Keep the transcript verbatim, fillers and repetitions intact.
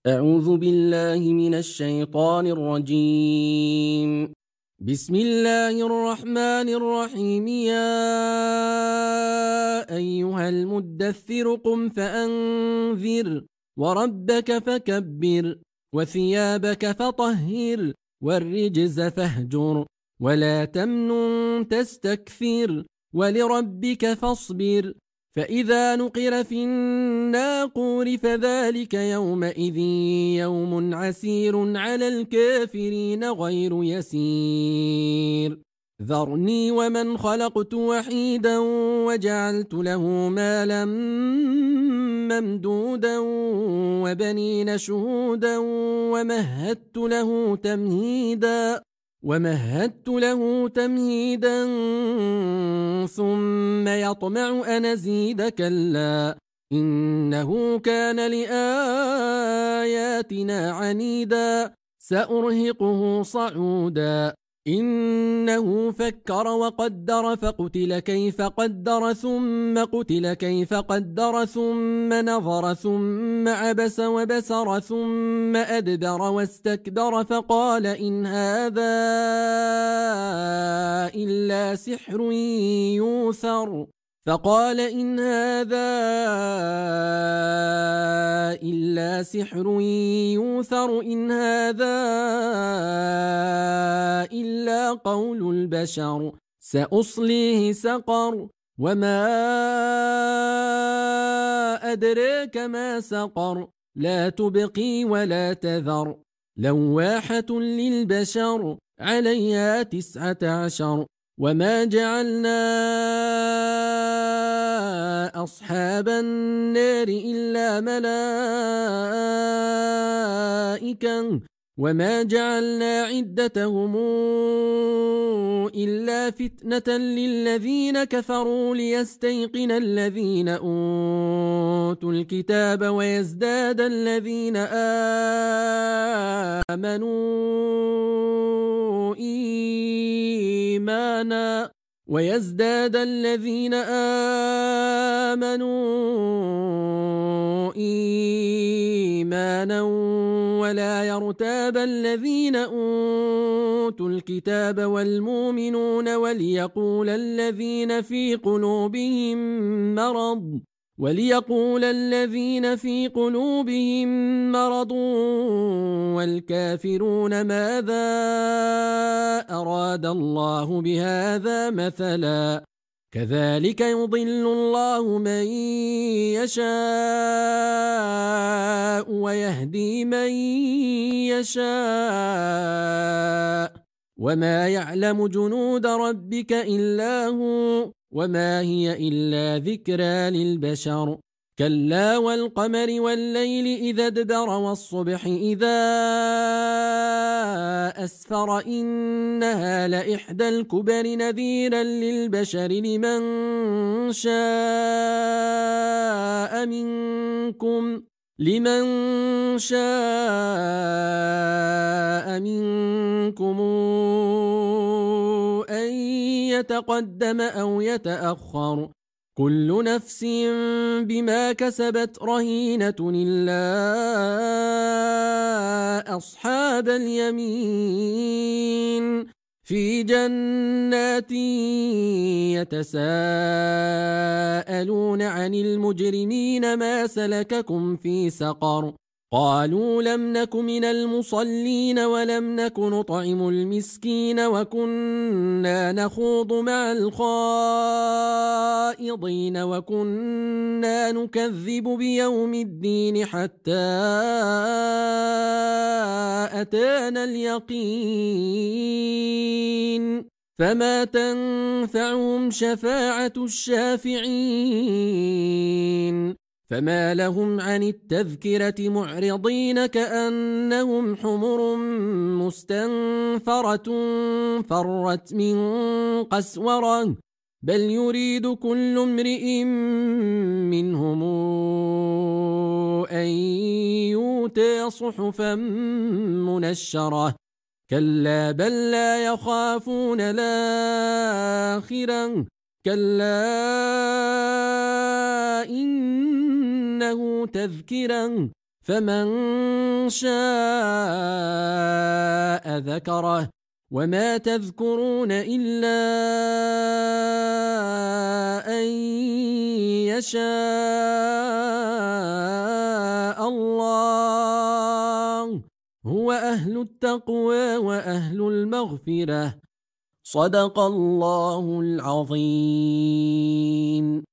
أعوذ بالله من الشيطان الرجيم. بسم الله الرحمن الرحيم. يا أيها المدثر قم فأنذر وربك فكبر وثيابك فطهر والرجز فاهجر ولا تمنن تستكثر ولربك فاصبر فإذا نقر في الناقور فذلك يومئذ يوم عسير على الكافرين غير يسير. ذرني ومن خلقت وحيدا وجعلت له مالا ممدودا وبنين شهودا ومهدت له تمهيدا ومهدت له تمهيدا ثم يطمع أن أزيد كلا إنه كان لآياتنا عنيدا سأرهقه صعودا إنه فكر وقدر فقتل كيف قدر ثم قتل كيف قدر ثم نظر ثم عبس وبسر ثم أدبر واستكبر فقال إن هذا إلا سحر يوثر فقال إن هذا إلا سحر يوثر إن هذا إلا قول البشر سأصليه سقر وما أدريك ما سقر لا تبقي ولا تذر لواحة للبشر عليها تسعة عشر وما جعلنا أصحاب النار إلا ملائكة وما جعلنا عدتهم إلا فتنة للذين كفروا ليستيقن الذين أوتوا الكتاب ويزداد الذين آمنوا إيمانا ويزداد الذين آمنوا إيمانا ولا يرتاب الذين أوتوا الكتاب والمؤمنون وليقول الذين في قلوبهم مرض وليقول الذين في قلوبهم مرض والكافرون ماذا أراد الله بهذا مثلا كذلك يضل الله من يشاء ويهدي من يشاء وما يعلم جنود ربك إلا هو وما هي إلا ذكرى للبشر كلا والقمر والليل إذا ادبر والصبح إذا أسفر إنها لإحدى الكبر نذيرا للبشر لمن شاء منكم لمن شاء منكم أن يتقدم أو يتأخر كل نفس بما كسبت رهينة إلا أصحاب اليمين في جنات يتساءلون عن المجرمين ما سلككم في سقر قالوا لم نك من المصلين ولم نك نطعم المسكين وكنا نخوض مع الخائضين وكنا نكذب بيوم الدين حتى أتانا اليقين فما تنفعهم شفاعة الشافعين فما لهم عن التذكرة معرضين كأنهم حمر مستنفرة فرت من قسورة بل يريد كل امرئ منهم أن يؤتى صحفا منشرة كلا بل لا يخافون الآخرة كلا إنه تذكرا فمن شاء ذكره وما تذكرون إلا أن يشاء الله هو أهل التقوى وأهل المغفرة صدق الله العظيم.